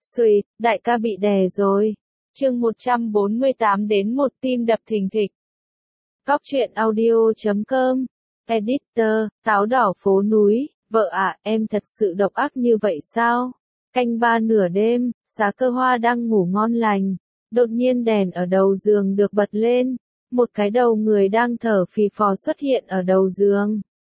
Xùi, đại ca bị đè rồi. Chương 148 đến một tim đập thình thịch. Cóc truyện audio.com. Editor, táo đỏ phố núi, vợ ạ, em thật sự độc ác như vậy sao? Canh 3 nửa đêm, Xá Cơ Hoa đang ngủ ngon lành. Đột nhiên đèn ở đầu giường được bật lên. Một cái đầu người đang thở phì phò xuất hiện ở đầu giường.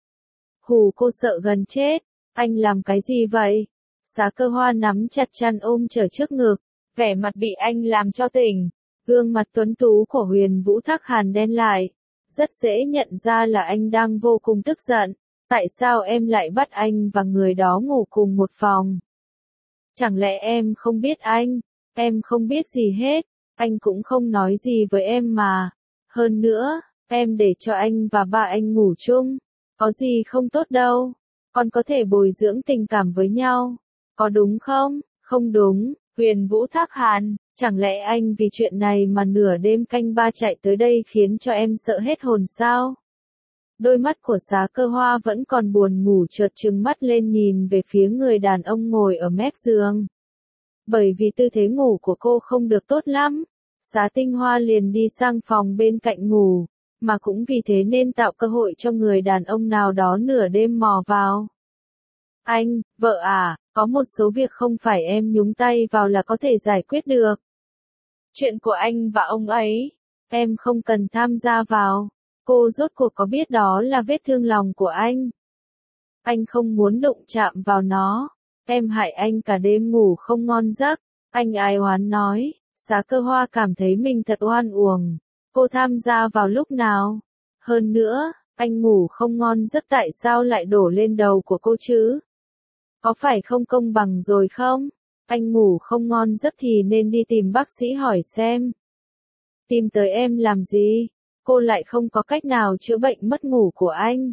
Hù cô sợ gần chết. Anh làm cái gì vậy? Xá Cơ Hoa nắm chặt chăn ôm trở trước ngực, vẻ mặt bị anh làm cho tỉnh. Gương mặt tuấn tú của Huyền Vũ Thác Hàn đen lại. Rất dễ nhận ra là anh đang vô cùng tức giận. Tại sao em lại bắt anh và người đó ngủ cùng một phòng? Chẳng lẽ em không biết anh? Em không biết gì hết. Anh cũng không nói gì với em mà. Hơn nữa, em để cho anh và ba anh ngủ chung. Có gì không tốt đâu. Còn có thể bồi dưỡng tình cảm với nhau. Có đúng không? Không đúng. Huyền Vũ Thác Hàn, chẳng lẽ anh vì chuyện này mà nửa đêm canh 3 chạy tới đây khiến cho em sợ hết hồn sao? Đôi mắt của Xá Cơ Hoa vẫn còn buồn ngủ chợt trừng mắt lên nhìn về phía người đàn ông ngồi ở mép giường. Bởi vì tư thế ngủ của cô không được tốt lắm, Xá Tinh Hoa liền đi sang phòng bên cạnh ngủ, mà cũng vì thế nên tạo cơ hội cho người đàn ông nào đó nửa đêm mò vào. Anh, vợ à, có một số việc không phải em nhúng tay vào là có thể giải quyết được. Chuyện của anh và ông ấy, em không cần tham gia vào. Cô rốt cuộc có biết đó là vết thương lòng của anh. Anh không muốn đụng chạm vào nó. Em hại anh cả đêm ngủ không ngon giấc. Anh ai oán nói. Xá Cơ Hoa cảm thấy mình thật oan uổng. Cô tham gia vào lúc nào? Hơn nữa, anh ngủ không ngon giấc tại sao lại đổ lên đầu của cô chứ? Có phải không công bằng rồi không? Anh ngủ không ngon giấc thì nên đi tìm bác sĩ hỏi xem. Tìm tới em làm gì? Cô lại không có cách nào chữa bệnh mất ngủ của anh.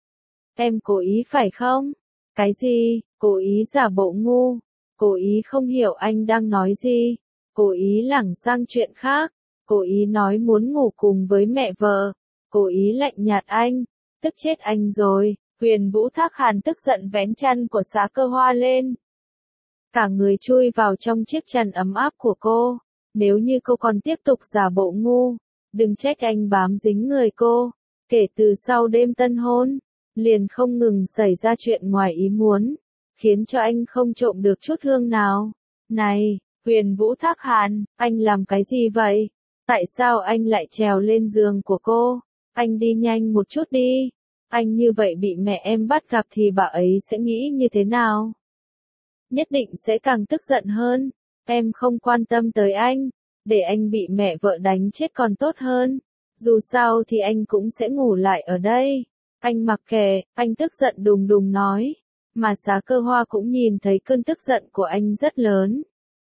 Em cố ý phải không? Cái gì? Cố ý giả bộ ngu. Cố ý không hiểu anh đang nói gì. Cố ý lảng sang chuyện khác. Cố ý nói muốn ngủ cùng với mẹ vợ. Cố ý lạnh nhạt anh. Tức chết anh rồi. Huyền Vũ Thác Hàn tức giận vén chăn của Xá Cơ Hoa lên. Cả người chui vào trong chiếc chăn ấm áp của cô. Nếu như cô còn tiếp tục giả bộ ngu, đừng trách anh bám dính người cô. Kể từ sau đêm tân hôn, liền không ngừng xảy ra chuyện ngoài ý muốn, khiến cho anh không trộm được chút hương nào. Này, Huyền Vũ Thác Hàn, anh làm cái gì vậy? Tại sao anh lại trèo lên giường của cô? Anh đi nhanh một chút đi. Anh như vậy bị mẹ em bắt gặp thì bà ấy sẽ nghĩ như thế nào? Nhất định sẽ càng tức giận hơn. Em không quan tâm tới anh. Để anh bị mẹ vợ đánh chết còn tốt hơn. Dù sao thì anh cũng sẽ ngủ lại ở đây. Anh mặc kệ, anh tức giận đùng đùng nói. Mà Xá Cơ Hoa cũng nhìn thấy cơn tức giận của anh rất lớn.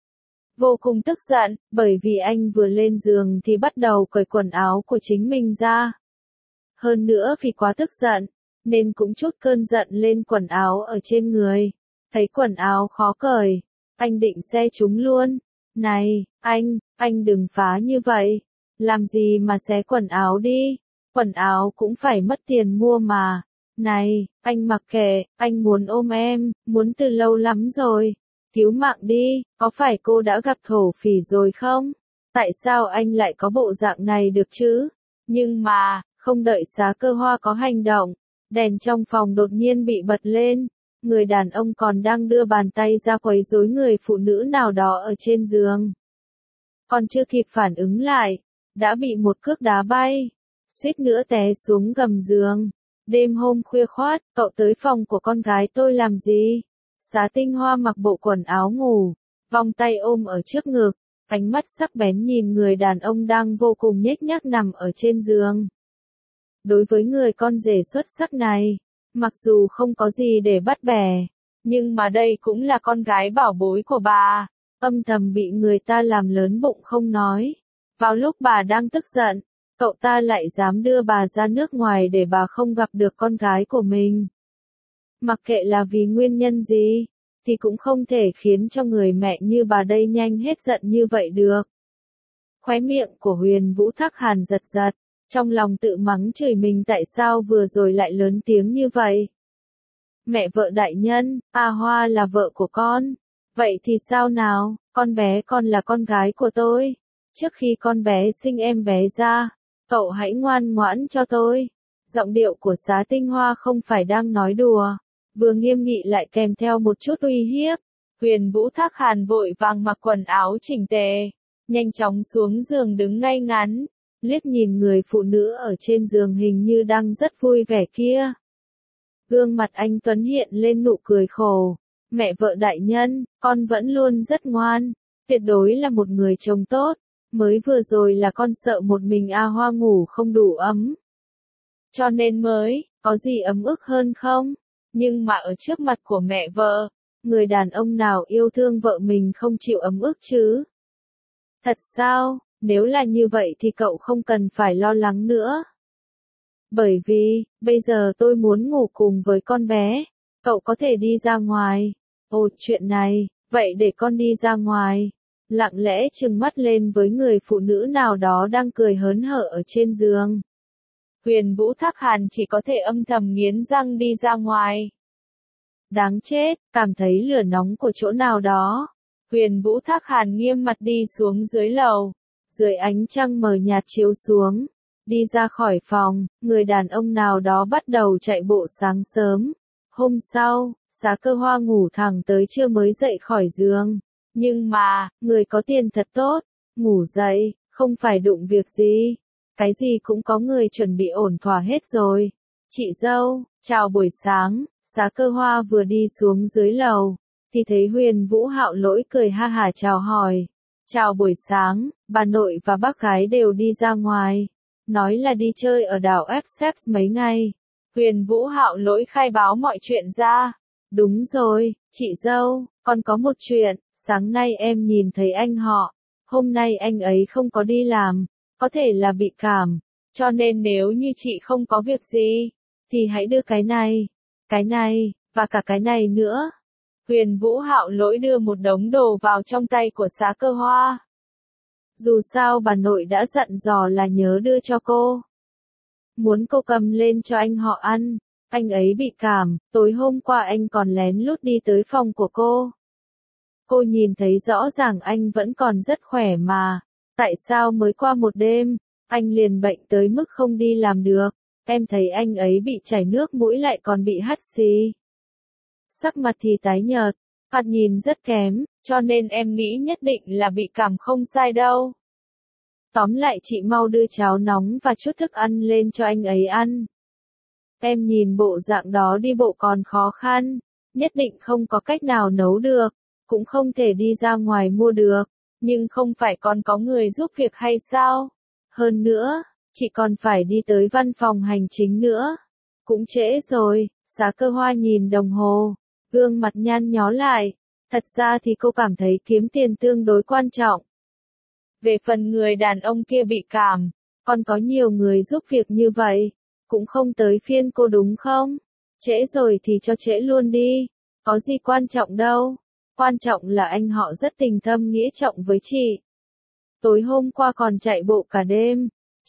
Vô cùng tức giận, bởi vì anh vừa lên giường thì bắt đầu cởi quần áo của chính mình ra. Hơn nữa vì quá tức giận, nên cũng trút cơn giận lên quần áo ở trên người. Thấy quần áo khó cởi, anh định xé chúng luôn. Này, anh đừng phá như vậy. Làm gì mà xé quần áo đi. Quần áo cũng phải mất tiền mua mà. Này, anh mặc kệ, anh muốn ôm em, muốn từ lâu lắm rồi. Cứu mạng đi, có phải cô đã gặp thổ phỉ rồi không? Tại sao anh lại có bộ dạng này được chứ? Nhưng mà, không đợi Xá Cơ Hoa có hành động, đèn trong phòng đột nhiên bị bật lên. Người đàn ông còn đang đưa bàn tay ra quấy rối người phụ nữ nào đó ở trên giường. Còn chưa kịp phản ứng lại, đã bị một cước đá bay, suýt nữa té xuống gầm giường. Đêm hôm khuya khoắt, cậu tới phòng của con gái tôi làm gì? Xá Tinh Hoa mặc bộ quần áo ngủ, vòng tay ôm ở trước ngực, ánh mắt sắc bén nhìn người đàn ông đang vô cùng nhếch nhác nằm ở trên giường. Đối với người con rể xuất sắc này, mặc dù không có gì để bắt bẻ, nhưng mà đây cũng là con gái bảo bối của bà, âm thầm bị người ta làm lớn bụng không nói. Vào lúc bà đang tức giận, cậu ta lại dám đưa bà ra nước ngoài để bà không gặp được con gái của mình. Mặc kệ là vì nguyên nhân gì, thì cũng không thể khiến cho người mẹ như bà đây nhanh hết giận như vậy được. Khóe miệng của Huyền Vũ Thác Hàn giật giật. Trong lòng tự mắng chửi mình tại sao vừa rồi lại lớn tiếng như vậy. Mẹ vợ đại nhân, A Hoa là vợ của con. Vậy thì sao nào, con bé còn là con gái của tôi. Trước khi con bé sinh em bé ra, cậu hãy ngoan ngoãn cho tôi. Giọng điệu của Xá Tinh Hoa không phải đang nói đùa, vừa nghiêm nghị lại kèm theo một chút uy hiếp. Huyền Vũ Thác Hàn vội vàng mặc quần áo chỉnh tề, nhanh chóng xuống giường đứng ngay ngắn, liếc nhìn người phụ nữ ở trên giường hình như đang rất vui vẻ kia. Gương mặt anh Tuấn hiện lên nụ cười khổ. Mẹ vợ đại nhân, con vẫn luôn rất ngoan, tuyệt đối là một người chồng tốt. Mới vừa rồi là con sợ một mình A Hoa ngủ không đủ ấm. Cho nên mới, có gì ấm ức hơn không? Nhưng mà ở trước mặt của mẹ vợ, người đàn ông nào yêu thương vợ mình không chịu ấm ức chứ? Thật sao, nếu là như vậy thì cậu không cần phải lo lắng nữa. Bởi vì, bây giờ tôi muốn ngủ cùng với con bé, cậu có thể đi ra ngoài. Ồ, chuyện này, vậy để con đi ra ngoài. Lặng lẽ trừng mắt lên với người phụ nữ nào đó đang cười hớn hở ở trên giường. Huyền Vũ Thác Hàn chỉ có thể âm thầm nghiến răng đi ra ngoài. Đáng chết, cảm thấy lửa nóng của chỗ nào đó. Huyền Vũ Thác Hàn nghiêm mặt đi xuống dưới lầu. Dưới ánh trăng mờ nhạt chiếu xuống. Đi ra khỏi phòng, người đàn ông nào đó bắt đầu chạy bộ sáng sớm. Hôm sau, Xá Cơ Hoa ngủ thẳng tới trưa mới dậy khỏi giường. Nhưng mà, người có tiền thật tốt, ngủ dậy, không phải đụng việc gì. Cái gì cũng có người chuẩn bị ổn thỏa hết rồi. Chị dâu, chào buổi sáng. Xá Cơ Hoa vừa đi xuống dưới lầu, thì thấy Huyền Vũ Hạo Lỗi cười ha hả chào hỏi. Chào buổi sáng, bà nội và bác gái đều đi ra ngoài. Nói là đi chơi ở đảo Essex mấy ngày. Huyền Vũ Hạo Lỗi khai báo mọi chuyện ra. Đúng rồi, chị dâu, con có một chuyện, sáng nay em nhìn thấy anh họ. Hôm nay anh ấy không có đi làm, có thể là bị cảm. Cho nên nếu như chị không có việc gì, thì hãy đưa cái này, và cả cái này nữa. Huyền Vũ Hạo Lỗi đưa một đống đồ vào trong tay của Xá Cơ Hoa. Dù sao bà nội đã dặn dò là nhớ đưa cho cô. Muốn cô cầm lên cho anh họ ăn. Anh ấy bị cảm, tối hôm qua anh còn lén lút đi tới phòng của cô. Cô nhìn thấy rõ ràng anh vẫn còn rất khỏe mà. Tại sao mới qua một đêm, anh liền bệnh tới mức không đi làm được. Em thấy anh ấy bị chảy nước mũi lại còn bị hắt xì. Sắc mặt thì tái nhợt, mặt nhìn rất kém, cho nên em nghĩ nhất định là bị cảm không sai đâu. Tóm lại chị mau đưa cháo nóng và chút thức ăn lên cho anh ấy ăn. Em nhìn bộ dạng đó đi bộ còn khó khăn, nhất định không có cách nào nấu được, cũng không thể đi ra ngoài mua được, nhưng không phải còn có người giúp việc hay sao? Hơn nữa, chị còn phải đi tới văn phòng hành chính nữa. Cũng trễ rồi. Xá Cơ Hoa nhìn đồng hồ, gương mặt nhăn nhó lại. Thật ra thì cô cảm thấy kiếm tiền tương đối quan trọng. Về phần người đàn ông kia bị cảm, còn có nhiều người giúp việc như vậy, cũng không tới phiên cô đúng không? Trễ rồi thì cho trễ luôn đi, có gì quan trọng đâu. Quan trọng là anh họ rất tình thâm nghĩa trọng với chị. Tối hôm qua còn chạy bộ cả đêm.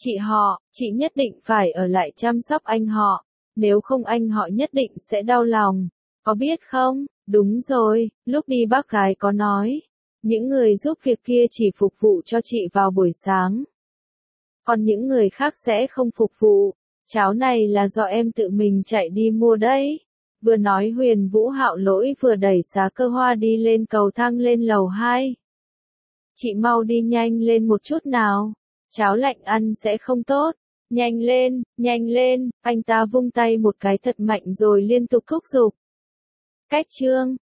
Chị nhất định phải ở lại chăm sóc anh họ, nếu không anh họ nhất định sẽ đau lòng, có biết không? Đúng rồi, lúc đi bác gái có nói, những người giúp việc kia chỉ phục vụ cho chị vào buổi sáng. Còn những người khác sẽ không phục vụ, cháo này là do em tự mình chạy đi mua đấy. Vừa nói Huyền Vũ Hạo Lỗi vừa đẩy Xá Cơ Hoa đi lên cầu thang lên lầu 2. Chị mau đi nhanh lên một chút nào. Cháo lạnh ăn sẽ không tốt. Nhanh lên, anh ta vung tay một cái thật mạnh rồi liên tục thúc giục. Cách chương